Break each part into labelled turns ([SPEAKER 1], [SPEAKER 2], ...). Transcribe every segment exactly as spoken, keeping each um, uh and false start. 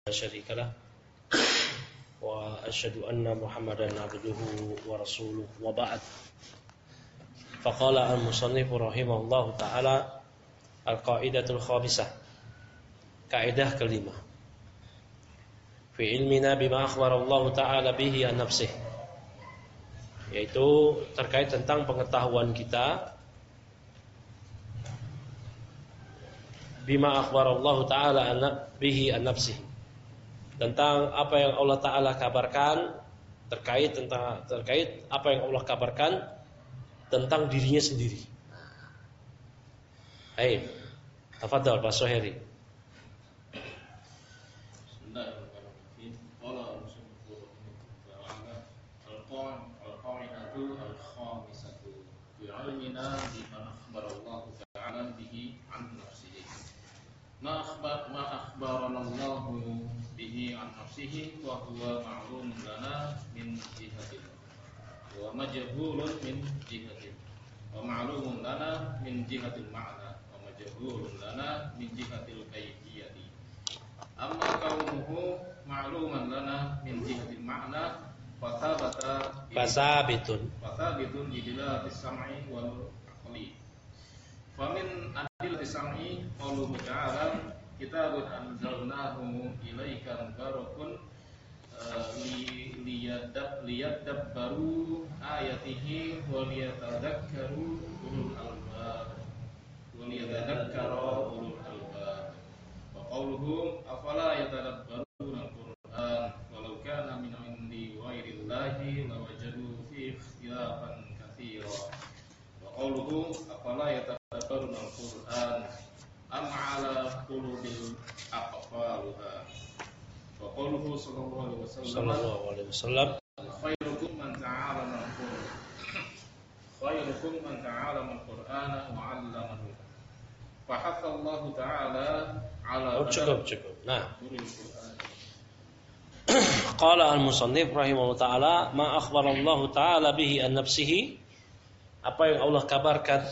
[SPEAKER 1] لا شريك له وأشهد أن محمدا عبده ورسوله وبعد فقال المصنف رحمه الله تعالى القاعدة الخامسة kaidah kelima fi ilmina bima akhbara Allah Ta'ala bihi an nafsih, yaitu terkait tentang pengetahuan kita bima akhbara Allah Ta'ala bihi an nafsih, tentang apa yang Allah Ta'ala kabarkan terkait tentang terkait apa yang Allah kabarkan tentang dirinya sendiri. Ayo, tafadhal Pak Soheri.
[SPEAKER 2] Bismillahirrahmanirrahim. Qala musannifur rahimahullah al-qa'idatu al-khamisatu fi 'ilmina bima akhbarallahu ta'ala bihi 'an nafsihi. Ma akhbar ma akhbarana Allahu bihi 'an nafsihi wa huwa ma'lumun lana min jihatin wa majhulun min jihatin wa ma'lumun lana min jihatil ma'na wa majhulun lana min jihatil kayfiyati. Amma kaunuhu ma'luman lana min jihatil ma'na fathabata
[SPEAKER 1] fasabitun
[SPEAKER 2] fasabitun bidilati sam'i wal aqli. Famin adillati sam'i qauluhu ta'ala kitabun anzalnahu ilaika mubarakun liyadab liyadabbaru ayatihi wa liyatadhakkaru ulul albab wa liyatadhakkaru ulul albab. Wa qauluhu afala yatadabbaruna al-Qur'an walau kana min 'indi ghairillahi lawajadu fi ikhtilafan katsira. Wa qauluhu afala yatadabbaruna al-Qur'an am 'ala qulubil aqfaluha. Wa qauluhu sallallahu alaihi wasallam
[SPEAKER 1] sallallahu alaihi wasallam
[SPEAKER 2] khairukum man ta'allama al-Qur'an khairukum man ta'allama al-Qur'ana wa 'allamahu. Fa hatta Allah ta'ala 'ala
[SPEAKER 1] Oh, cukup cukup. Nah, qala al-musannif rahimahullah ta'ala ma akhbara Allah ta'ala bihi an nafsihi, apa yang Allah kabarkan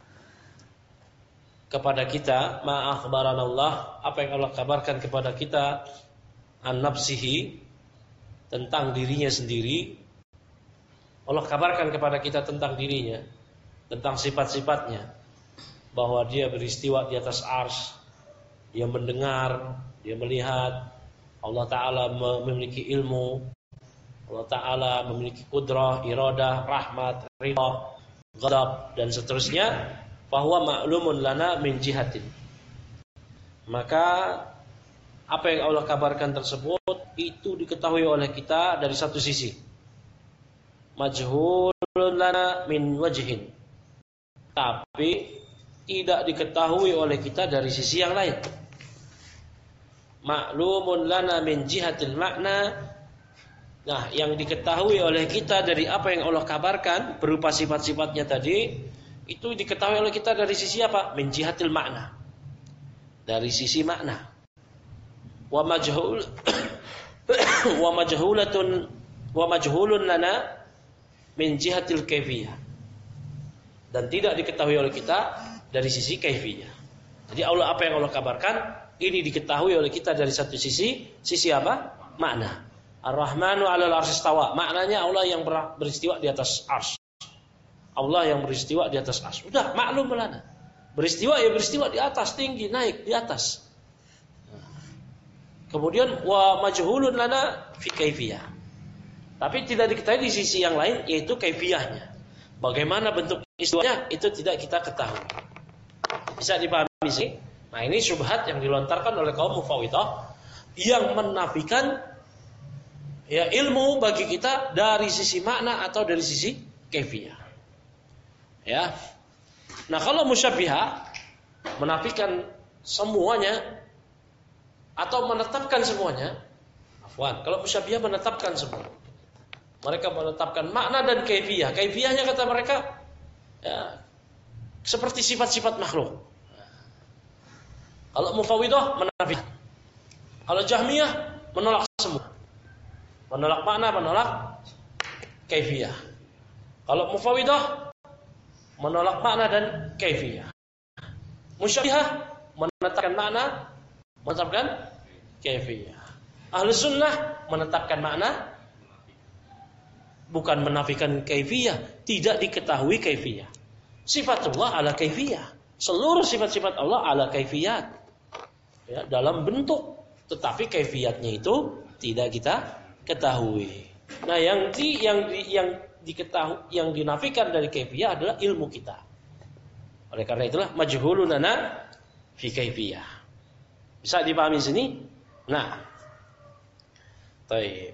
[SPEAKER 1] kepada kita, ma akhbarana Allah, apa yang Allah kabarkan kepada kita an nafsihi, tentang dirinya sendiri. Allah kabarkan kepada kita tentang dirinya, tentang sifat-sifatnya, bahwa dia beristiwa di atas arsy, dia mendengar, dia melihat, Allah Ta'ala memiliki ilmu, Allah Ta'ala memiliki kudrah, iradah, rahmat, ridha, ghadab, dan seterusnya. Fahuwa ma'lumun lana min jihatin, maka apa yang Allah kabarkan tersebut itu diketahui oleh kita dari satu sisi. Majhulun lana min wajhin, tapi tidak diketahui oleh kita dari sisi yang lain. Ma'lumun lana min jihatil makna, nah yang diketahui oleh kita dari apa yang Allah kabarkan berupa sifat-sifatnya tadi, itu diketahui oleh kita dari sisi apa? Min jihatil makna, dari sisi makna. Wa majhul wa majhulatun wa majhulun lana min jihatil kaifiyah, dan tidak diketahui oleh kita dari sisi kaifiyah. Jadi Allah, apa yang Allah kabarkan ini diketahui oleh kita dari satu sisi, sisi apa? Makna. Ar-Rahmanu 'alal arsy istawa, maknanya Allah yang beristiwa di atas arsy. Allah yang beristiwa di atas arsy. Udah maklum lana. Beristiwa ya beristiwa di atas, tinggi, naik di atas. Kemudian wa majhulun lana fi kaifiyah, tapi tidak diketahui di sisi yang lain, yaitu kaifiyahnya. Bagaimana bentuk istiwanya itu tidak kita ketahui. Bisa dipahami sih? Nah, ini syubhat yang dilontarkan oleh kaum mufawwidah yang menafikan ya ilmu bagi kita dari sisi makna atau dari sisi kaifiyah. Ya. Nah, kalau musyabbiha menafikan semuanya atau menetapkan semuanya. Afwan, kalau musyabbiha menetapkan semua. Mereka menetapkan makna dan kaifiyah. Kaifiyahnya kata mereka ya, seperti sifat-sifat makhluk. Kalau mufawwidah menafikan. Kalau Jahmiyah menolak semua. Menolak makna, menolak kaifiyah. Kalau mufawwidah menolak makna dan kaifiyah. Musyabbiha menetapkan makna, menetapkan kaifiyah. Ahlu sunnah menetapkan makna, bukan menafikan kaifiyah. Tidak diketahui kaifiyah. Sifatullah ala kaifiyah. Seluruh sifat-sifat Allah ala kaifiyat. Ya, dalam bentuk. Tetapi kaifiyatnya itu tidak kita ketahui. Nah, yang di yang di, yang diketahui, yang dinafikan dari kaifiyah adalah ilmu kita. Oleh karena itulah majhulun lana fi kaifiyah. Bisa dipahami sini? Nah, baik.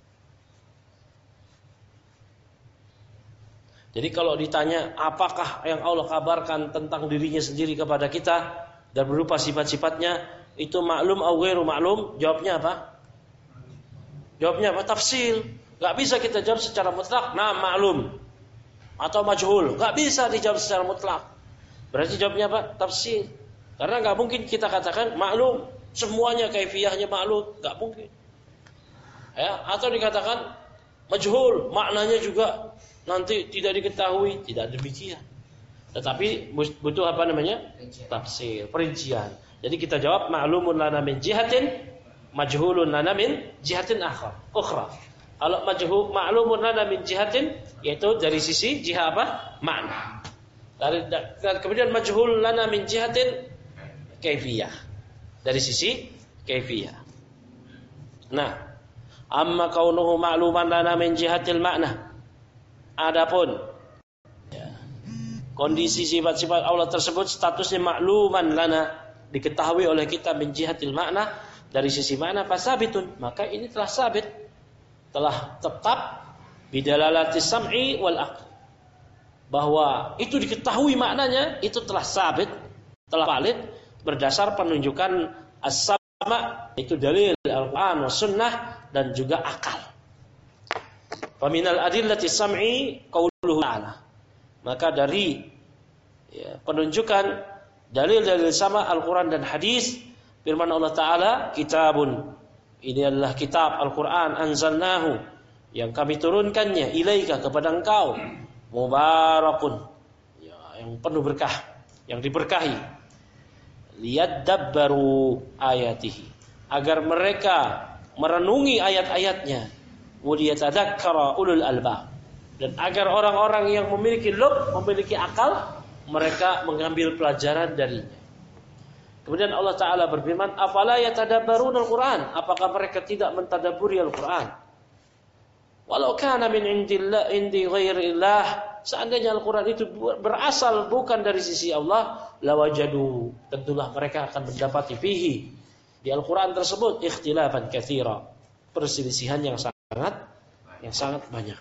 [SPEAKER 1] Jadi kalau ditanya apakah yang Allah kabarkan tentang dirinya sendiri kepada kita dan berupa sifat-sifatnya itu maklum atau ghairu maklum, jawabnya apa? Jawabnya apa? Tafsil. Gak bisa kita jawab secara mutlak, nah maklum atau majhul. Gak bisa dijawab secara mutlak. Berarti jawabnya apa? Tafsil. Karena gak mungkin kita katakan maklum semuanya kaifiyahnya maklum, gak mungkin. Ya, atau dikatakan majhul, maknanya juga nanti tidak diketahui, tidak demikian. Tetapi butuh apa namanya? Tafsir, perincian. Jadi kita jawab ma'lumun lana min jihatin, majhulun lana min jihatin akhar, ukhra. Kalau majhul ma'lumun lana min jihatin, yaitu dari sisi jihah apa? Makna. Dari, dan kemudian majhul lana min jihatin kaifiyah. Dari sisi kaifiyah. Nah, amma kaunuhu ma'luman lana min jihatil makna. Adapun ya, kondisi sifat-sifat Allah tersebut statusnya makluman lana, diketahui oleh kita min jihatil makna, dari sisi makna fasabitun, maka ini telah sabit, telah tetap bidalalati sam'i wal aql, bahwa itu diketahui maknanya, itu telah sabit, telah valid berdasar penunjukan as-sama', itu dalil Al-Qur'an was sunnah dan juga akal. Faminal adillati sam'i qauluhu ta'ala. Maka dari ya, penunjukan dalil-dalil sama Al-Quran dan hadis, firman Allah Ta'ala, kitabun, ini adalah kitab Al-Quran, anzalnahu, yang kami turunkannya, ilaika, kepada engkau, mubarakun, ya, yang penuh berkah, yang diberkahi, liyadabbaru ayatihi, agar mereka merenungi ayat-ayatnya, waliyatadzakkara ulul albab, dan agar orang-orang yang memiliki lub, memiliki akal, mereka mengambil pelajaran darinya. Kemudian Allah Ta'ala berfirman, afala yatadabbaruna al-Quran, apakah mereka tidak mentadabburi Al-Quran? Walau kana min indillah indi ghairillah, seandainya Al-Quran itu berasal bukan dari sisi Allah, lawajadu, tentulah mereka akan mendapati fihi, di Al-Quran tersebut, ikhtilafan katsira, perselisihan yang sangat sangat yang sangat banyak.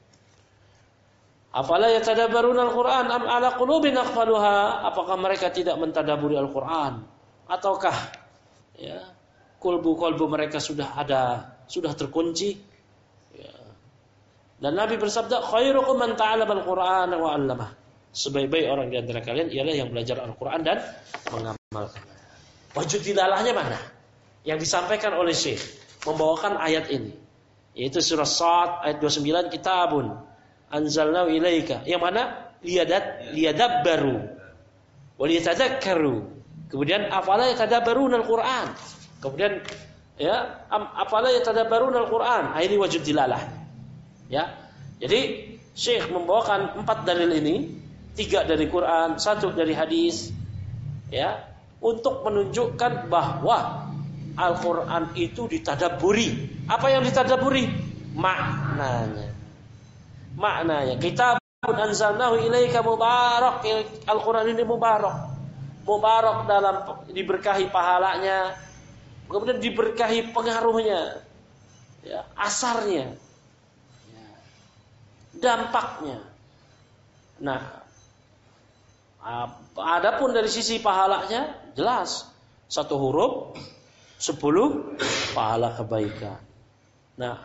[SPEAKER 1] Afala yatadabbaruna al-Qur'an am ala qulubin aqfaluha, apakah mereka tidak mentadaburi Al-Qur'an ataukah ya kolbu-kolbu mereka sudah ada, sudah terkunci ya. Dan Nabi bersabda, khairukum man ta'allama al-Qur'an wa 'allamah, sebaik-baik orang di antara kalian ialah yang belajar Al-Qur'an dan mengamalkannya. Wajud dilalahnya mana? Yang disampaikan oleh Syekh membawakan ayat ini, yaitu surah Sad ayat dua puluh sembilan, kitabun anzalnahu ilaika, yang mana liyadat liyadabbaru wa liyatadzakkaru. Kemudian afala yatadabbaruna al-Qur'an, kemudian ya afala yatadabbaruna al-Qur'an, ini wajud dilalah ya. Jadi Syekh membawakan empat dalil ini, tiga dari Quran, satu dari hadis ya, untuk menunjukkan bahwa Al-Quran itu ditadabburi. Apa yang ditadabburi? Maknanya. Maknanya. Kitabun anzalnahu ilaika mubarak. Al-Quran ini mubarak. Mubarak dalam diberkahi pahalanya, kemudian diberkahi pengaruhnya, ya, asarnya, ya, dampaknya. Nah, adapun dari sisi pahalanya jelas, satu huruf sepuluh pahala kebaikan. Nah,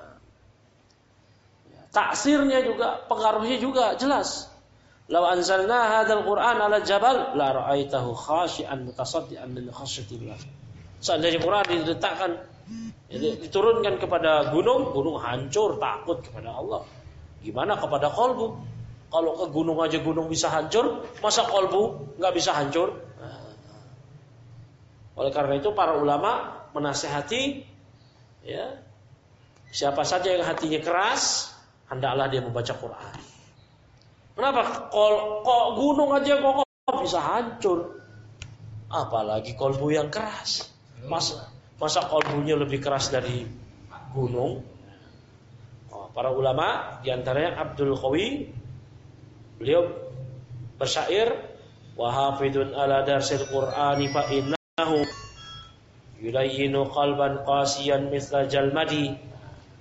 [SPEAKER 1] taksirnya juga, pengaruhnya juga jelas. Law anzalna hadzal Qur'an 'ala jabal la ra'aitahu khashi'an mutasaddian min khasyatillah. Seandainya Quran diletakkan, diturunkan kepada gunung, gunung hancur takut kepada Allah. Gimana kepada kolbu? Kalau ke gunung aja gunung bisa hancur, masa kolbu nggak bisa hancur? Nah, oleh karena itu para ulama menasihati Ya. Siapa saja yang hatinya keras, hendaklah dia membaca Quran. Kenapa? Kol, kok gunung aja kok bisa hancur. Apalagi kolbu yang keras. Masa, masa kolbunya lebih keras dari gunung? Oh, para ulama, diantaranya Abdul Qawi, beliau bersyair, wa hafidun ala darsil Qur'ani fa innahu yulayyinu qalban qasiyan misla jalmadi.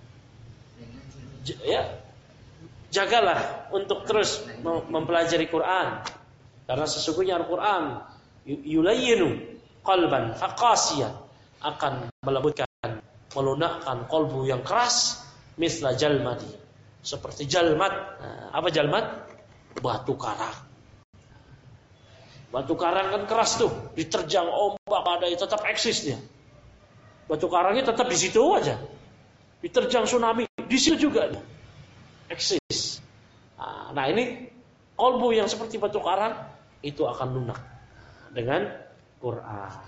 [SPEAKER 1] Ya, jagalah untuk terus mempelajari Quran, karena sesungguhnya Al-Quran yulayyinu qalban faqasiyan, akan melembutkan, melunakkan kolbu yang keras, misla jalmadi, seperti jalmat. Nah, apa jalmat? Batu karang. Batu karang kan keras tuh, diterjang ombak badai tetap eksis dia. Batu karangnya tetap di situ aja. Diterjang tsunami, di situ juga dia eksis. Nah, ini kolbu yang seperti batu karang itu akan lunak dengan Quran.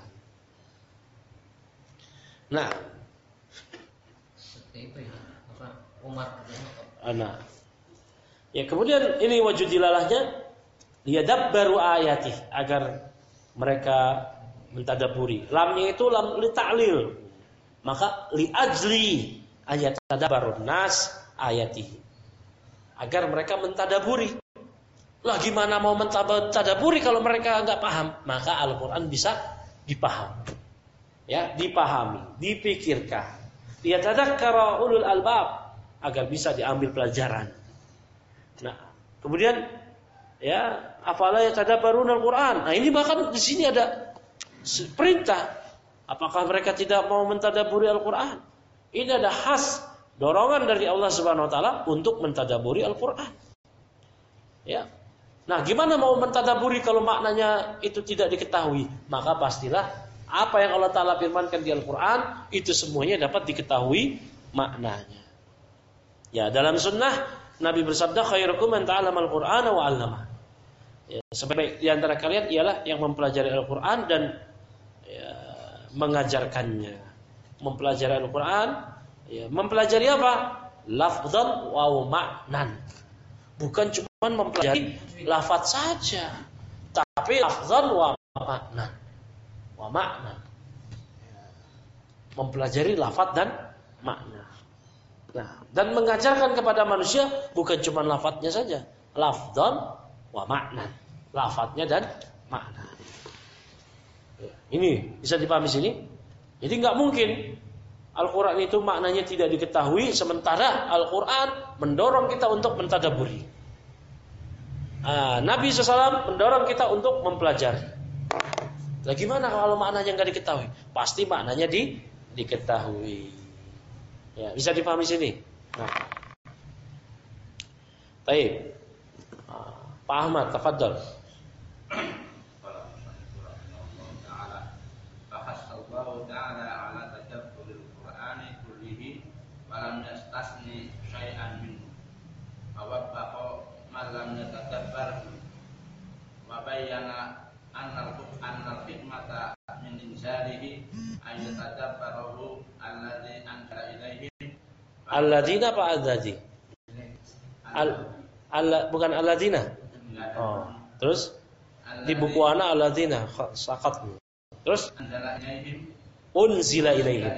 [SPEAKER 1] Nah,
[SPEAKER 3] seperti itu ya, apa Umar.
[SPEAKER 1] Nah, ya kemudian ini wujud dilalahnya liyadabbaru ayati, agar mereka mentadaburi. Lamnya itu lam li ta'lil. Maka li ajli ayat tadabbarun nas ayati, agar mereka mentadaburi. Lah gimana mau mentadaburi kalau mereka enggak paham? Maka Al-Qur'an bisa dipahami. Ya, dipahami, dipikirkan. Liyatadzakkara ulul albab, agar bisa diambil pelajaran. Nah, kemudian ya, afala yatadabbaruna al-Qur'an. Nah, ini bahkan di sini ada perintah. Apakah mereka tidak mau mentadaburi Al-Qur'an? Ini ada khas dorongan dari Allah Subhanahu wa taala untuk mentadaburi Al-Qur'an. Ya. Nah, gimana mau mentadaburi kalau maknanya itu tidak diketahui? Maka pastilah apa yang Allah Taala firmankan di Al-Qur'an itu semuanya dapat diketahui maknanya. Ya, dalam sunnah Nabi bersabda, khairukum man ta'allama al-Qur'ana wa 'allama. Ya, sebaik di antara kalian ialah yang mempelajari Al-Qur'an dan ya, mengajarkannya. Mempelajari Al-Qur'an, ya, mempelajari apa? Lafdzan wa ma'nan. Bukan cuma mempelajari lafaz saja, tapi lafdzan wa ma'nan. Wa ma'nan. Mempelajari lafaz dan makna. Nah, dan mengajarkan kepada manusia bukan cuma lafadznya saja, lafdzan wa ma'nan. Lafadznya dan makna. Ini bisa dipahami sini. Jadi nggak mungkin Al-Quran itu maknanya tidak diketahui, sementara Al-Quran mendorong kita untuk mentadaburi. Nah, Nabi shallallahu alaihi wasallam mendorong kita untuk mempelajari. Nah, gimana kalau maknanya nggak diketahui? Pasti maknanya di, diketahui. Ya, bisa dipahami sini. Nah. Baik. Pak Ahmad, tafadhol.
[SPEAKER 4] Allah Ta'ala ala tadabburil Qur'ani kullihi wa lam yastasni syai'an minhu wa wabbaqa man lam yatadabbar wa bayyana anna al-hikmata min inzalihi ay yatadabbarahu alladhi anzala ilaihim
[SPEAKER 1] alladzina apa alladzina al, al bukan alladzina. Oh, terus di buku ana alladzina sakat. Terus unzila ilaihim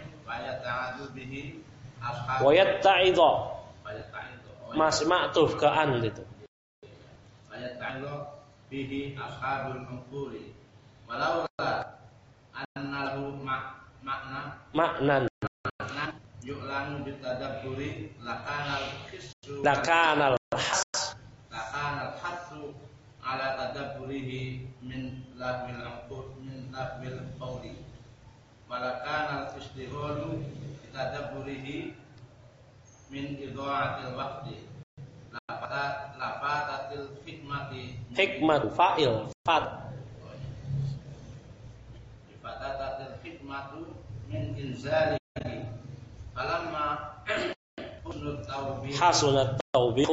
[SPEAKER 1] wa yatta'idha masih ma'tuf ke an itu.
[SPEAKER 4] Wa yatta'idha bihi ashabul umquri walau annahu makna
[SPEAKER 1] maknan
[SPEAKER 4] yu'lanu bitadabburi lakanal hissu
[SPEAKER 1] lakanal has
[SPEAKER 4] lakanal hasu ala tadabburihi min lahwil amqur min lahwil qawli walakana al-istiholu bitadabburihi min idha'atil waqti lafata lafatatil hikmati
[SPEAKER 1] hikmat fa'il fat
[SPEAKER 4] lafatatil hikmatu min inzalihi falamma husnul tawbih
[SPEAKER 1] hasunat tawbih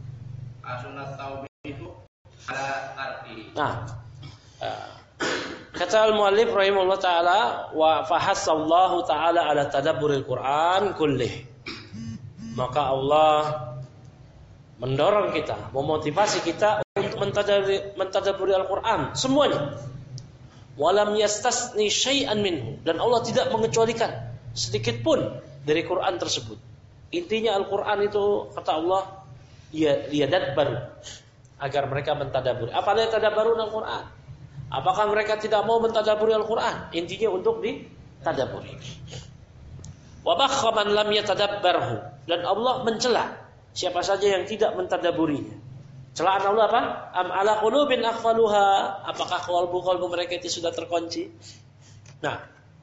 [SPEAKER 4] asunat taubihu ala tarki.
[SPEAKER 1] Nah, uh, Kata al-muallif rahimahullah taala, wa fahassallahu taala ala tadabburil Quran kullih. Maka Allah mendorong kita, memotivasi kita untuk mentadaburi, mentadaburi Al-Quran semuanya. Walam yastasni syai'an minhu, dan Allah tidak mengecualikan sedikit pun dari Quran tersebut. Intinya Al-Quran itu kata Allah, ya liyadabbaru, agar mereka mentadaburi. Apa yang tadabbarun Al-Quran? Apakah mereka tidak mau mentadaburi Al-Quran? Intinya untuk ditadaburi. Wa bakha man lam yatadabbarhu, dan Allah mencela siapa saja yang tidak mentadaburinya. Celaan Allah apa? Am ala qulubin aqfaluha, apakah qalbu-qalbu mereka itu sudah terkunci? Nah,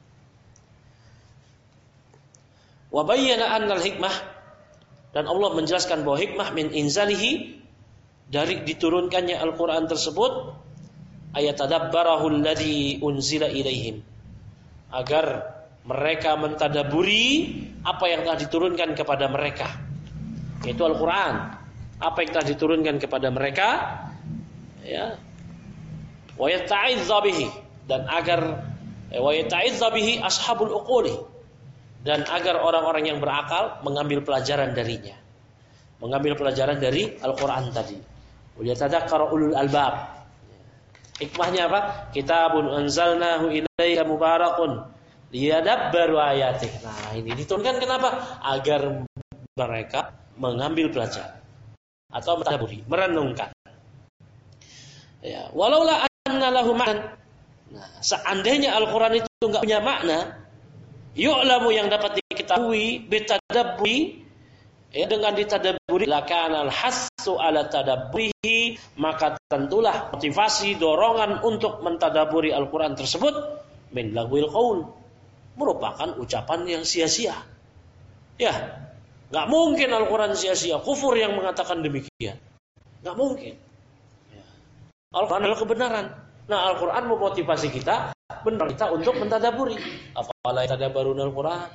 [SPEAKER 1] wa bayyana anna al-hikmah, dan Allah menjelaskan bahwa hikmah min inzalihi, dari diturunkannya Al-Quran tersebut, ayat tadabbarahu alladhi unzila ilaihim, agar mereka mentadaburi apa yang telah diturunkan kepada mereka, yaitu Al-Quran. Apa yang telah diturunkan kepada mereka, ya, wa yata'izza bihi, dan agar wa yata'izza bihi ashabul uquli, dan agar orang-orang yang berakal mengambil pelajaran darinya, mengambil pelajaran dari Al-Quran tadi. Wa yatadzakkara ulul albab. Hikmahnya apa? Kitabun anzalnahu ilaika mubarakun liyadabbaru ayatih. Nah, ini diturunkan kenapa? Agar mereka mengambil pelajaran atau mentadaburi, merenungkan. Ya, walaula anna lahu ma'nan. Nah, seandainya Al-Qur'an itu enggak punya makna, yu'lamu, yang dapat diketahui, bitadabburi, ya, dengan ditadaburi, lakana al-hassu ala tadabburihi, maka tentulah motivasi, dorongan untuk mentadaburi Al-Qur'an tersebut min lagwil qaul, merupakan ucapan yang sia-sia. Ya, enggak mungkin Al-Quran sia-sia, kufur yang mengatakan demikian. Enggak mungkin. Al-Quran adalah kebenaran. Nah, Al-Quran memotivasi kita, benar kita untuk mentadaburi. Afala yatadabbarun Al-Quran.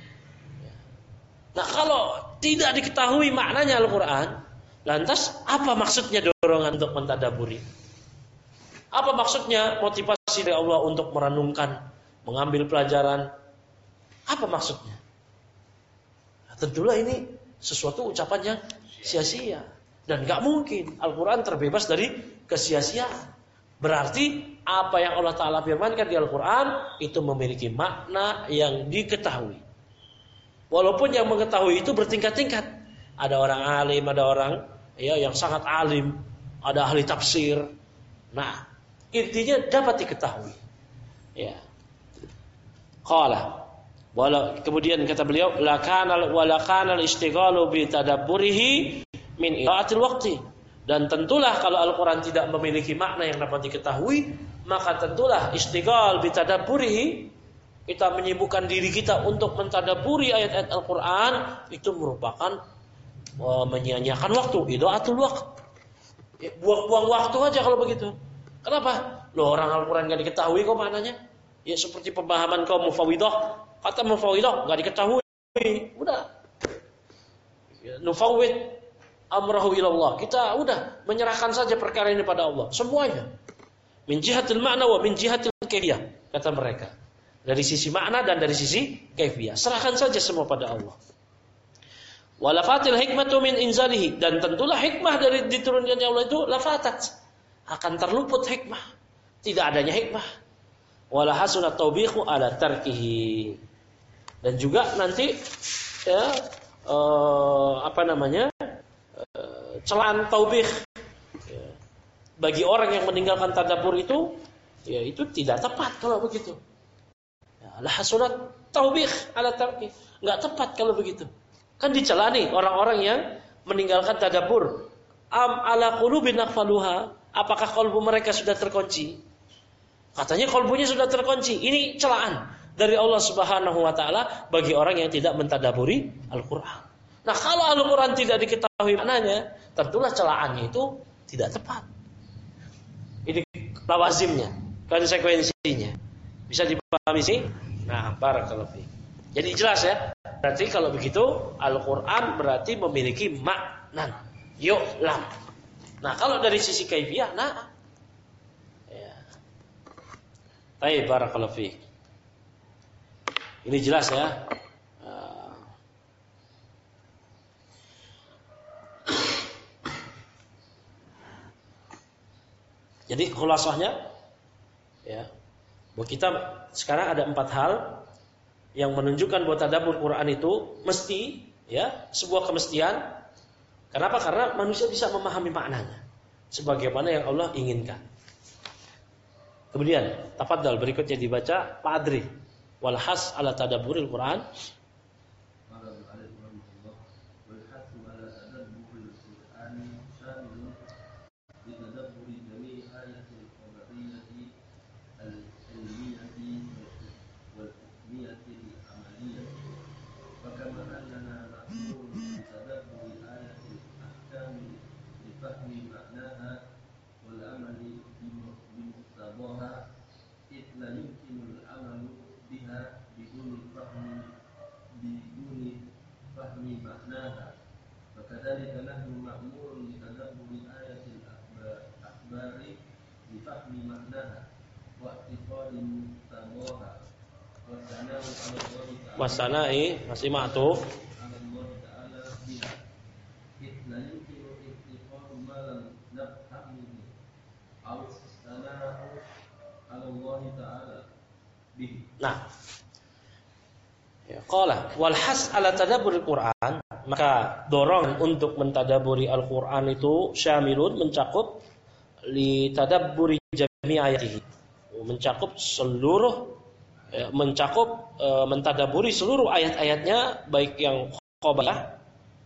[SPEAKER 1] Nah, kalau tidak diketahui maknanya Al-Quran, lantas apa maksudnya dorongan untuk mentadaburi? Apa maksudnya motivasi dari Allah untuk merenungkan, mengambil pelajaran? Apa maksudnya? Tentulah ini sesuatu ucapan yang sia-sia, dan gak mungkin Al-Quran terbebas dari kesia-siaan. Berarti apa yang Allah Ta'ala firmankan di Al-Quran itu memiliki makna yang diketahui. Walaupun yang mengetahui itu bertingkat-tingkat. Ada orang alim, ada orang ya yang sangat alim, ada ahli tafsir. Nah, intinya dapat diketahui. Ya. Qala, wala, kemudian kata beliau, lakanal walakanal istighalu bi tadabburihi min idaatil waqti, dan tentulah kalau Al-Quran tidak memiliki makna yang dapat diketahui, maka tentulah istighal bi tadabburihi, kita menyibukkan diri kita untuk mentadaburi ayat-ayat Al-Quran, itu merupakan uh, menyia-nyiakan waktu, idaatul waqt, ya, buang-buang waktu aja kalau begitu. Kenapa? Loh, orang Al-Quran gak diketahui kok maknanya. Ya seperti pemahaman kaum Mufawwidah. Kata Mufawwidah enggak diketahui, udah. Nufawwid amrahu ilallah. Kita udah menyerahkan saja perkara ini pada Allah, semuanya. Min jihatil ma'na wa min jihatil kaifiyah, kata mereka. Dari sisi makna dan dari sisi kaifiyah, serahkan saja semua pada Allah. Walafatil hikmatu min inzalihi, dan tentulah hikmah dari diturunkannya Allah itu lafatat, akan terluput hikmah, tidak adanya hikmah. Wala hasunat taubihu ala tarkihi, dan juga nanti ya eh, apa namanya eh, celaan taubih ya, bagi orang yang meninggalkan tadabbur itu, ya itu tidak tepat kalau begitu. Ya, la hasunat taubih ala tarkihi, enggak tepat kalau begitu. Kan dicela nih orang-orang yang meninggalkan tadabbur. Am ala qulubin aqfaluha, apakah kalbu mereka sudah terkunci? Katanya kalbunya sudah terkunci. Ini celaan dari Allah Subhanahu wa taala bagi orang yang tidak mentadaburi Al-Qur'an. Nah, kalau Al-Qur'an tidak diketahui maknanya, tentulah celaannya itu tidak tepat. Ini lawazimnya, konsekuensinya. Bisa dipahami sih? Nah, barakallahu fiik. Jadi jelas ya. Berarti kalau begitu Al-Qur'an berarti memiliki makna. Yu'lam. Nah, kalau dari sisi kaifiyah, nah Baik, barakallahu fiik. Ini jelas ya. Jadi khulasahnya ya, bahwa kita sekarang ada empat hal yang menunjukkan bahwa tadabbur Quran itu mesti ya, sebuah kemestian. Kenapa? Karena manusia bisa memahami maknanya sebagaimana yang Allah inginkan. Kemudian, tafadhal berikutnya dibaca Pak Adri. Wal has ala tadabburil Quran. Wasana'i masih ma'tuf. Nah, ya, qala wal has ala tadabbur Quran, maka dorongan untuk mentadaburi Al-Qur'an itu syamilun, mencakup li tadabburi jami' ayatihi, mencakup seluruh ya, mencakup e, mentadaburi seluruh ayat-ayatnya, baik yang khabariyah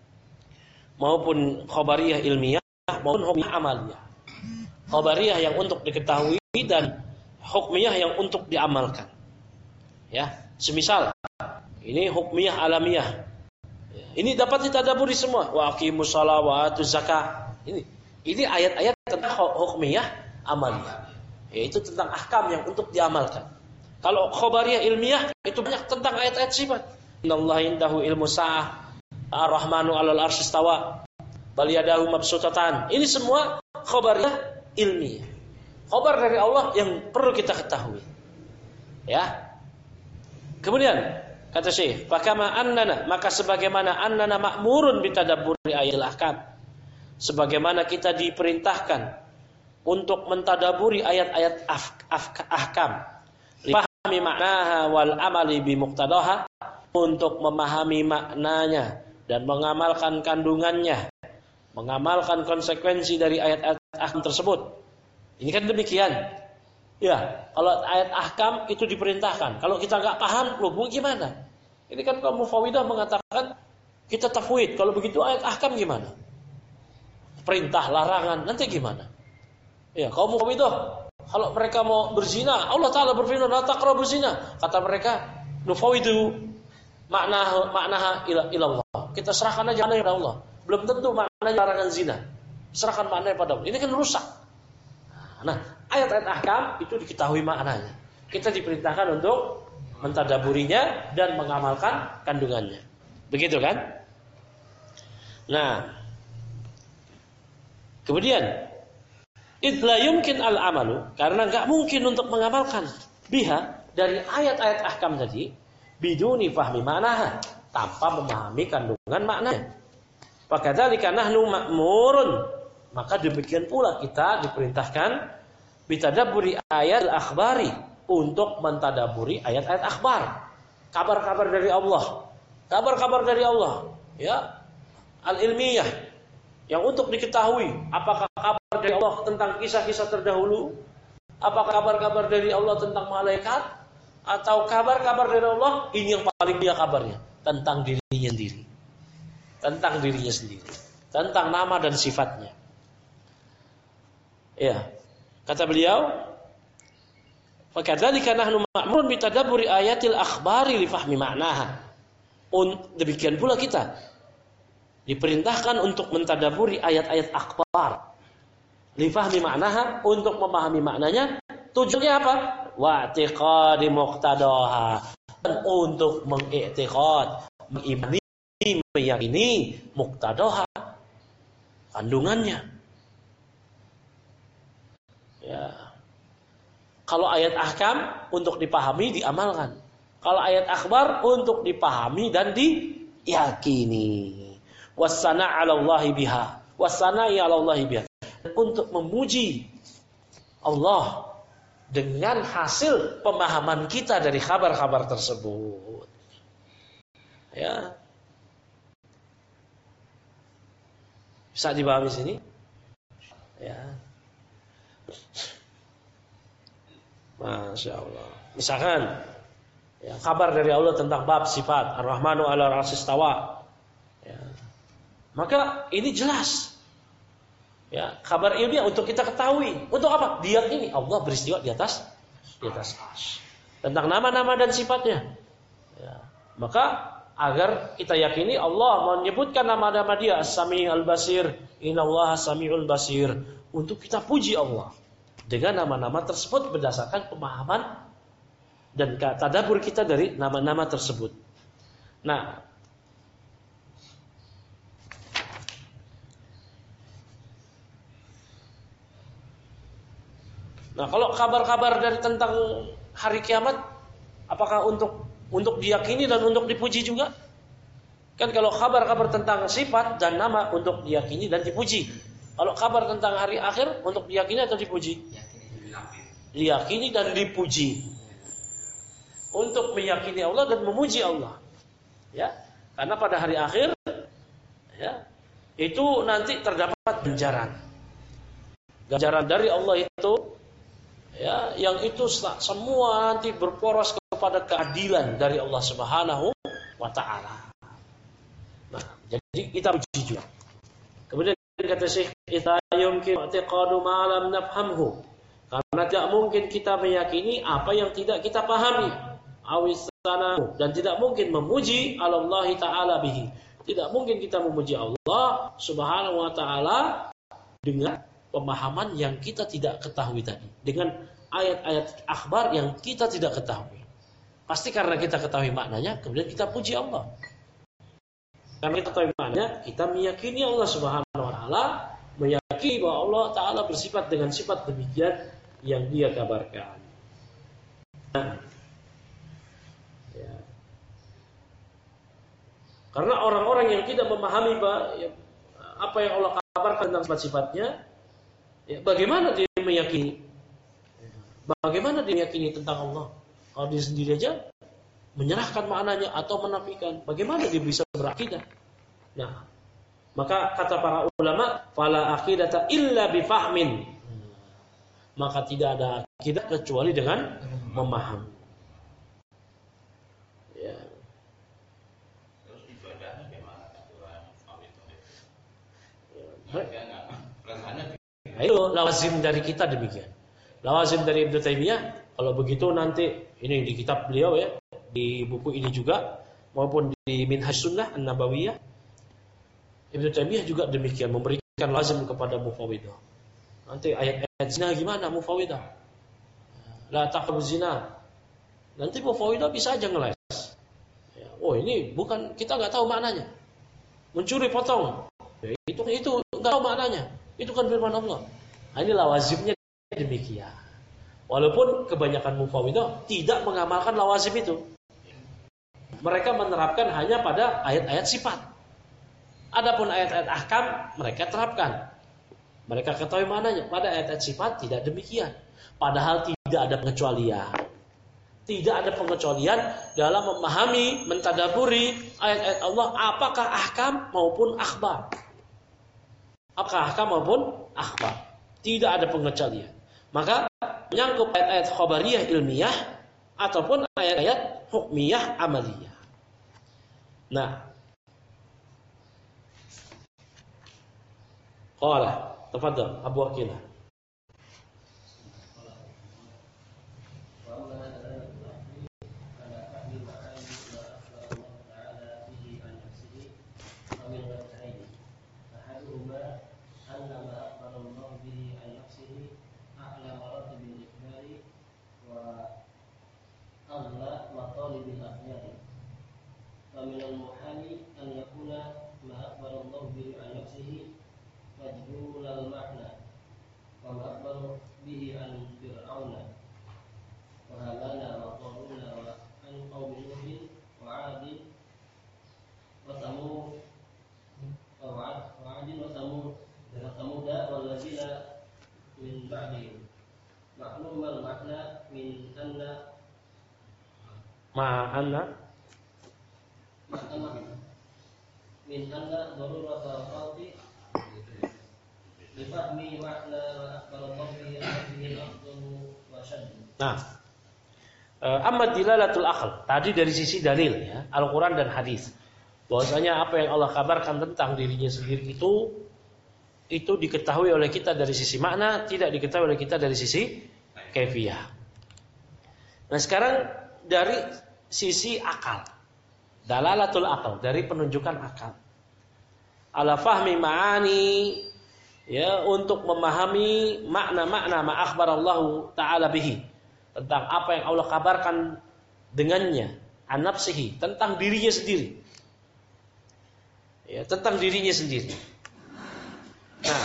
[SPEAKER 1] maupun khabariyah ilmiah maupun hukmiyah amaliyah. Khabariyah yang untuk diketahui dan hukmiyah yang untuk diamalkan. Ya, semisal ini hukmiyah alamiah. Ini dapat ditadaburi semua. Wa aqimus shalah wa atuz zakah. Ini ini ayat-ayat tentang hukmiyah amaliyah. Yaitu tentang ahkam yang untuk diamalkan. Kalau khabariyah ilmiah itu banyak tentang ayat-ayat sifat. Innallaha indahu ilmu sa'ah, ar-rahmanu 'alal arsy istawa, bal yadahu mabsutatan. Ini semua khabariyah ilmiah. Khabar dari Allah yang perlu kita ketahui. Ya. Kemudian kata Syekh, "Fakama annana," maka sebagaimana annana ma'murun bitadabburi ayatil ahkam. Sebagaimana kita diperintahkan untuk mentadaburi ayat-ayat ahkam. Lifahmi maknaha wal amali bimuqtadaha, untuk memahami maknanya dan mengamalkan kandungannya, mengamalkan konsekuensi dari ayat-ayat ahkam tersebut. Ini kan demikian. Ya, kalau ayat ahkam itu diperintahkan. Kalau kita nggak paham, loh gimana? Ini kan kaum mufawidah mengatakan kita tafwid. Kalau begitu ayat ahkam gimana? Perintah, larangan, nanti gimana? Ya, kaum mufawidah kalau mereka mau berzina, Allah Ta'ala berfirman, la taqrabu zina. Kata mereka, nufawidu makna maknaha ila ilallah. Kita serahkan aja maknanya pada Allah. Belum tentu maknanya larangan zina. Serahkan maknanya pada Allah. Ini kan rusak. Nah, ayat-ayat ahkam itu diketahui maknanya. Kita diperintahkan untuk mentadaburinya dan mengamalkan kandungannya. Begitu kan? Nah, kemudian idh la yumkin al-amalu, karena enggak mungkin untuk mengamalkan biha dari ayat-ayat ahkam tadi biduni fahmi ma'naha, tanpa memahami kandungan maknanya. Fakadzalika nahnu ma'murun, maka demikian pula kita diperintahkan bitadabburi ayat al-akhbari, untuk mentadaburi ayat-ayat akhbar, kabar-kabar dari Allah, kabar-kabar dari Allah, ya, al-ilmiyah, yang untuk diketahui apakah kabar dari Allah tentang kisah-kisah terdahulu, apakah kabar-kabar dari Allah tentang malaikat, atau kabar-kabar dari Allah ini yang paling dia kabarnya tentang dirinya sendiri, tentang dirinya sendiri, tentang nama dan sifatnya. Ya, kata beliau, fakadzalika nahnu ma'murun bitadabburi ayatil akhbari li fahmi ma'naha. Demikian pula kita diperintahkan untuk mentadaburi ayat-ayat akhbar li fahmi ma'naha, untuk memahami maknanya. Tujuannya apa? Wa i'tiqadi muqtadaha, dan untuk mengiktikad, mengimani, meyakini muqtadaha, kandungannya. Ya. Kalau ayat ahkam untuk dipahami, diamalkan. Kalau ayat akhbar untuk dipahami dan diyakini. Wassana 'alallahi biha. Wassana'i 'alallahi biha. Untuk memuji Allah dengan hasil pemahaman kita dari kabar-kabar tersebut. Ya. Bisa dipahami sini? Ya. Masya Allah. Misalkan ya, kabar dari Allah tentang bab sifat Ar-Rahmanu 'ala al-'arsy istawa. Ya. Maka ini jelas. Ya, kabar ilmiah untuk kita ketahui. Untuk apa? Diyakini Allah beristiwa di atas di atas arsy. Tentang nama-nama dan sifatnya. Ya. Maka agar kita yakini Allah menyebutkan nama-nama Dia As-Sami' Al-Basir, Innallaha Sami'ul Basir, untuk kita puji Allah dengan nama-nama tersebut berdasarkan pemahaman dan tadabbur kita dari nama-nama tersebut. Nah, Nah, kalau kabar-kabar dari tentang hari kiamat, apakah untuk untuk diyakini dan untuk dipuji juga? Kan kalau kabar-kabar tentang sifat dan nama untuk diyakini dan dipuji. Kalau kabar tentang hari akhir untuk diyakini atau dipuji? Diyakini dan dipuji. Untuk meyakini Allah dan memuji Allah. Ya, karena pada hari akhir ya, itu nanti terdapat ganjaran. Ganjaran dari Allah itu ya, yang itu semua nanti berporos kepada keadilan dari Allah Subhanahu wa taala. Nah, jadi kita puji juga. Kemudian kata Syekh, kita yumkin i'tiqadu ma lam nafhamhu. Karena tidak mungkin kita meyakini apa yang tidak kita pahami. Awisana, dan tidak mungkin memuji Allah taala bihi. Tidak mungkin kita memuji Allah Subhanahu wa taala dengan pemahaman yang kita tidak ketahui tadi, dengan ayat-ayat akhbar yang kita tidak ketahui. Pasti karena kita ketahui maknanya, kemudian kita puji Allah. Karena kita ketahui maknanya, kita meyakini Allah Subhanahu wa taala, meyakini bahwa Allah taala bersifat dengan sifat demikian yang Dia kabarkan. Nah, ya. Karena orang-orang yang tidak memahami apa yang Allah kabarkan tentang sifat-sifatnya, ya, bagaimana dia meyakini? Bagaimana dia meyakini tentang Allah? Kalau dia sendiri aja menyerahkan maknanya atau menafikan, bagaimana dia bisa berakidah? Nah, maka kata para ulama, fala aqidata illa bifahmin. Maka tidak ada akidah kecuali dengan memahami. Ya.
[SPEAKER 4] Terus ibadahnya bagaimana?
[SPEAKER 1] Nah, itu lawazim dari kita demikian. Lawazim dari Ibnu Taimiyah, kalau begitu nanti ini di kitab beliau ya, di buku ini juga maupun di Minhaj Sunnah An-Nabawiyah, Ibnu Taimiyah juga demikian memberikan lazim kepada mufawwidah. Nanti ayat-ayat zina gimana mufawwidah? La taqrabu zina. Nanti mufawwidah bisa aja ngeles. Ya, oh ini bukan, kita nggak tahu maknanya. Mencuri potong. Ya, itu itu nggak tahu maknanya. Itu kan firman Allah. Nah, ini lawazimnya demikian. Walaupun kebanyakan mufawwidah tidak mengamalkan lawazim itu. Mereka menerapkan hanya pada ayat-ayat sifat. Adapun ayat-ayat ahkam mereka terapkan. Mereka ketahui maknanya. Pada ayat-ayat sifat tidak demikian. Padahal tidak ada pengecualian. Tidak ada pengecualian dalam memahami, mentadaburi ayat-ayat Allah, apakah ahkam maupun akhbar. Apakah ahkam maupun akhbar. Tidak ada pengecualian. Maka menyangkut ayat-ayat khabariyah ilmiah ataupun ayat-ayat hukmiyah amaliyah. Nah, qala tafadhal Abu Aqilah.
[SPEAKER 3] فمن المحال أن يكون ما أخبر الله به عن نفسه مجهول المعنى وما أخبر به عن فرعون وهامان وقارون وعن قوم نوح وعاد وثمود وعاد وثمود وثمود والذين من بعدهم معلوم المعنى من أن
[SPEAKER 1] ma'ana
[SPEAKER 3] من أن ضرورة الخلق لفهم معنى ما أخبر الله به به الأفضل وأشد.
[SPEAKER 1] Nah, amma dilalatul akhl, tadi dari sisi dalil ya, Al-Qur'an dan hadis. Bahwasanya apa yang Allah kabarkan tentang dirinya sendiri itu itu diketahui oleh kita dari sisi makna, tidak diketahui oleh kita dari sisi kaifiyah. Nah, sekarang dari sisi akal. Dalalatul akal, dari penunjukan akal. Ala fahmi ma'ani, ya, untuk memahami makna-makna ma akhbarallahu ta'ala bihi, tentang apa yang Allah kabarkan dengannya, an nafsihi, tentang dirinya sendiri. Ya, tentang dirinya sendiri. Nah,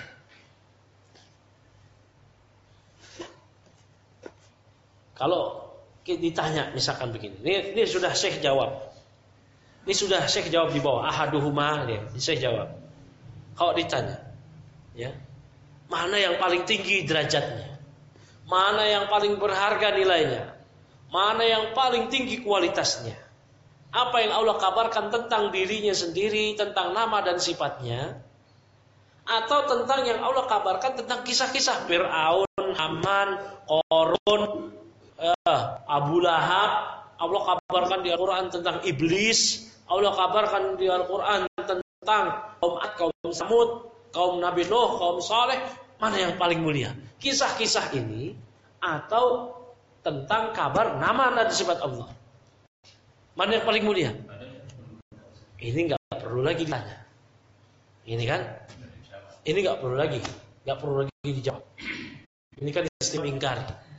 [SPEAKER 1] kalau ditanya misalkan begini, ini, ini sudah Syekh jawab. Ini sudah Syekh jawab di bawah, ahaduhuma, ya, Syekh jawab. Kalau ditanya, ya, mana yang paling tinggi derajatnya? Mana yang paling berharga nilainya? Mana yang paling tinggi kualitasnya? Apa yang Allah kabarkan tentang dirinya sendiri, tentang nama dan sifatnya, atau tentang yang Allah kabarkan tentang kisah-kisah Fir'aun, Haman, Qarun, eh, Abu Lahab. Allah kabarkan di Al-Quran tentang iblis. Allah kabarkan di Al-Quran tentang kaum Ad, kaum Samud, kaum Nabi Nuh, kaum Saleh. Mana yang paling mulia? Kisah-kisah ini atau tentang kabar nama dan sifat Allah? Mana yang paling mulia? Ini nggak perlu lagi ditanya. Ini kan? Ini nggak perlu lagi, nggak perlu lagi dijawab. Ini kan istimewa ingkar.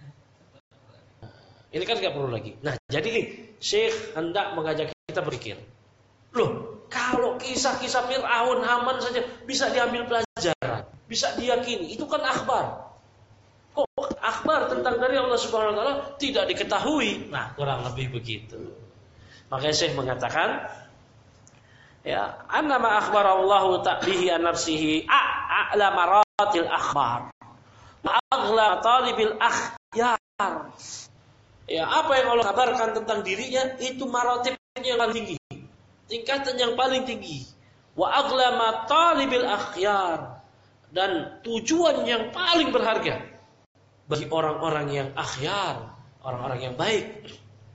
[SPEAKER 1] Ini kan nggak perlu lagi. Nah, jadi nih, Syekh hendak mengajak kita berpikir. Loh, kalau kisah-kisah Fir'aun, Haman saja bisa diambil pelajaran, bisa diyakini, itu kan akhbar. Kok akhbar tentang dari Allah Subhanahu wa taala tidak diketahui? Nah, kurang lebih begitu. Makanya Syekh mengatakan, ya, anna ma akhbarallahu ta'bihi an nafsihi a'la maratil akhbar. Ma'aghla talibil akhyar. Ya, apa yang Allah kabarkan tentang dirinya itu maratibnya yang paling tinggi. Tingkatan yang paling tinggi. Wa aghla ma talibil akhyar. Dan tujuan yang paling berharga bagi orang-orang yang akhyar, orang-orang yang baik.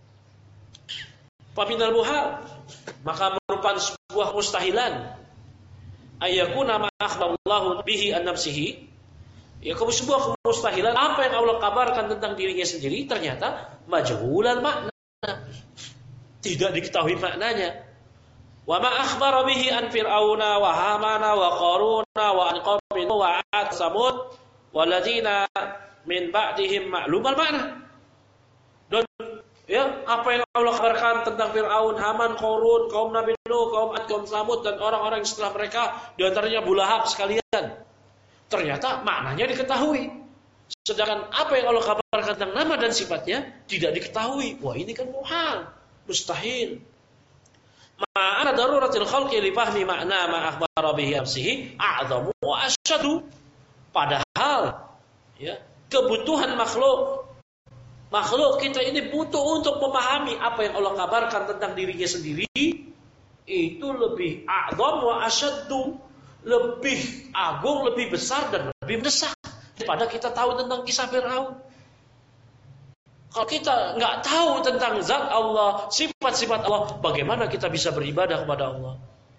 [SPEAKER 1] Faminal muhal, maka merupakan sebuah mustahilan ayyakuna ma akhbarallahu bihi an nafsihi, ya, sebuah kemustahilan apa yang Allah kabarkan tentang dirinya sendiri ternyata majhulal makna, tidak diketahui maknanya. Wa ma akhbara bihi an fir'auna wa hamana wa qaruna wa an qaumin wa 'ad samud walladzina min ba'dihim ma'lumal makna. Dan ya, apa yang Allah kabarkan tentang Fir'aun, Haman, Qarun, kaum Nabi Nuh, kaum Ad, kaum Samud, dan orang-orang yang setelah mereka, di antaranya Abu Lahab sekalian, ternyata maknanya diketahui. Sedangkan apa yang Allah kabarkan tentang nama dan sifatnya tidak diketahui. Wah, ini kan muhal, mustahil. Ma'ana daruratil khalqi li fahmi makna ma akhbara bihi nafsihi a'zamu wa asyadu. Padahal ya, kebutuhan makhluk Makhluk kita ini butuh untuk memahami apa yang Allah kabarkan tentang dirinya sendiri. Itu lebih a'zam wa asyaddu, lebih agung, lebih besar dan lebih mendesak daripada kita tahu tentang kisah Fir'aun. Kalau kita nggak tahu tentang zat Allah, sifat-sifat Allah, bagaimana kita bisa beribadah kepada Allah?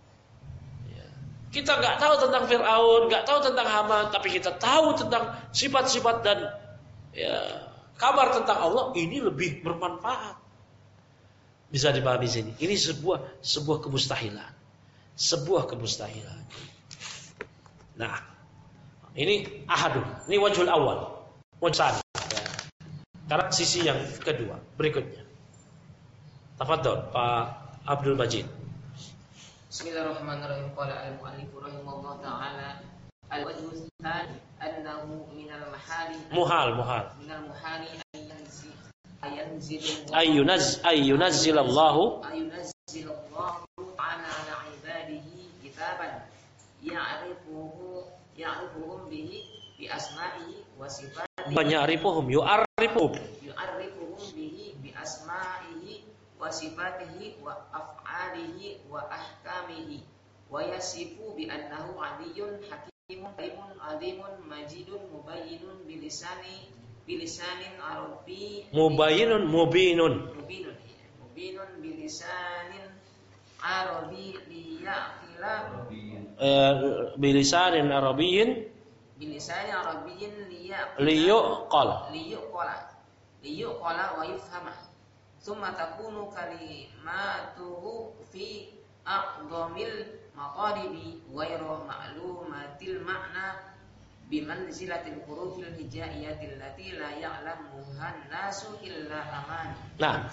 [SPEAKER 1] Kita nggak tahu tentang Fir'aun, nggak tahu tentang Haman, tapi kita tahu tentang sifat-sifat dan ya, kabar tentang Allah, ini lebih bermanfaat. Bisa dipahami sini. Ini sebuah sebuah kemustahilan. Sebuah kemustahilan. Nah, ini ahadu. Ini wajhul awal. Wajhul. Ya. Karena sisi yang kedua. Berikutnya. Tafadhol Pak Abdul Majid.
[SPEAKER 5] Bismillahirrahmanirrahim. Qala al-mu'allif rahimahullah ta'ala al-wajhu tsani annahu minal mahali
[SPEAKER 1] muhal muhal
[SPEAKER 5] minal muhali an yansi ayanzilullahu
[SPEAKER 1] Ayyunaz ayyunazzilallahu
[SPEAKER 5] ayunazzilullahu ta'ala ala ibadihi kitaban ya'rifuhu ya'rifuhum bihi bi asma'ihi wa sifatihi
[SPEAKER 1] Ya'rifuhum yu'arrifuhum
[SPEAKER 5] yu'arrifuhum bihi bi asma'ihi wa sifatihi wa af'alihi wa ahkamihi wa yasifu bi annahu aliyyun hakimun karimun alimun majidun mubayyinun bilisani bilisanin arabi
[SPEAKER 1] mubayyinun mubinun
[SPEAKER 5] mubinun mubinun bilisanin arabi liyaqila
[SPEAKER 1] eh, bilisanin arabiyyin
[SPEAKER 5] bilisanin arabiyyin liyaqila
[SPEAKER 1] liyuqal
[SPEAKER 5] liyuqala liyuqala wa yufhama thumma takunu kalimatuhu fi a'dhamil maqaribi ghairu ma'lumatil ma'na bimanzilatil hurufil hijaiyatil lati la ya'lamuha an-nasu illa amani.
[SPEAKER 1] Nah,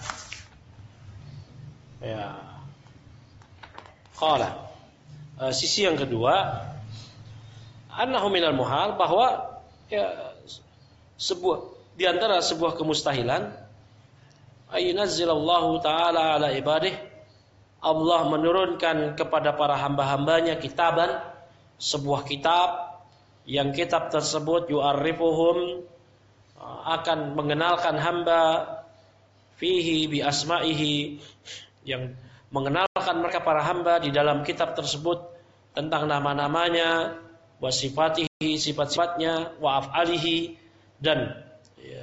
[SPEAKER 1] ya, qala uh, sisi yang kedua, annahu minal muhal, bahwa ya, sebuah di antara sebuah kemustahilan, ayyunazzilallahu ta'ala ala ibadih, Allah menurunkan kepada para hamba-hambanya kitaban, sebuah kitab, yang kitab tersebut yu'arrifuhum, akan mengenalkan hamba, fihi bi asma'ihi, yang mengenalkan mereka para hamba di dalam kitab tersebut tentang nama-namanya, wa sifatihi, sifat-sifatnya, wa af'alihi, dan ya,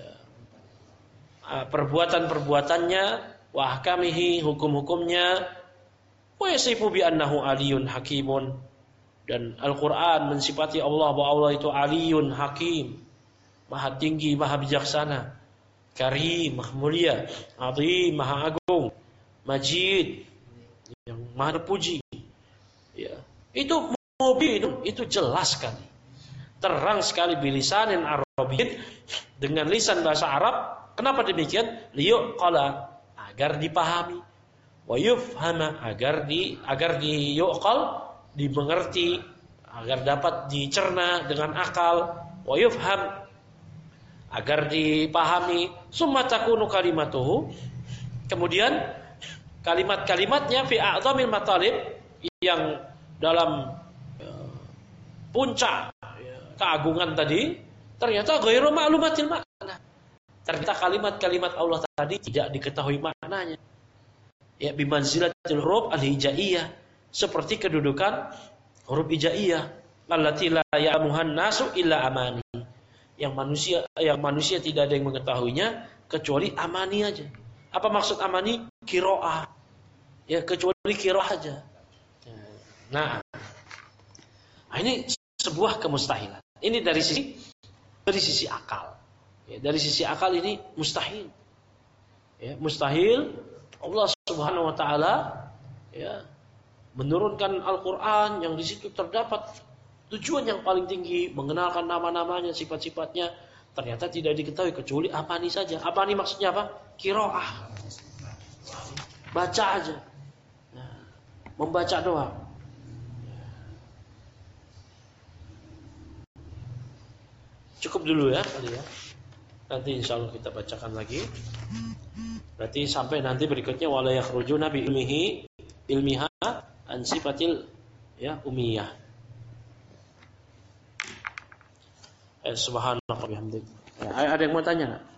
[SPEAKER 1] perbuatan-perbuatannya, wa ahkamihi, hukum-hukumnya, wa yasifu bi annahu aliyun hakimun, dan Al-Quran mensifati Allah bahwa Allah itu aliyun hakim, maha tinggi, maha bijaksana, karim, maha mulia, azim, maha agung, majid, yang maha terpuji. Ya, itu mubin, itu jelas sekali, terang sekali, bilisanin arabiyyin, dengan lisan bahasa Arab. Kenapa demikian? Liyuqala, agar dipahami, wa yufhama, agar di agar diyuqal, dimengerti, agar dapat dicerna dengan akal, wa yufham, agar dipahami, summa takunu kalimatuhu, kemudian kalimat-kalimatnya fi a'dhamil matalib, yang dalam uh, puncak uh, keagungan tadi, ternyata ghairu ma'lumatil makna, ternyata kalimat-kalimat Allah tadi tidak diketahui maknanya, ya, bimanzilatil huruf al-hijaiyah, seperti kedudukan huruf hijaiyah, allati la ya'lamuhan nasu illa amani, yang manusia yang manusia tidak ada yang mengetahuinya kecuali amani aja. Apa maksud amani? Qiraah. Ya, kecuali qiraah aja. Nah, ini sebuah kemustahilan. Ini dari sisi dari sisi akal. Ya, dari sisi akal ini mustahil. Ya, mustahil Allah Subhanahu wa taala ya menurunkan Al-Quran yang di situ terdapat tujuan yang paling tinggi, mengenalkan nama-namanya, sifat-sifatnya, ternyata tidak diketahui kecuali amani saja. Amani maksudnya apa? Qiraah, baca aja, nah, membaca doang. Cukup dulu ya kali ya. Nanti insya Allah kita bacakan lagi. Berarti sampai nanti berikutnya wala yakhrujuna bi ilmihi ilmiha an sifatil ya umiyah. Eh, subhanallah wa bihamdik. Ya, ada yang mau tanya enggak?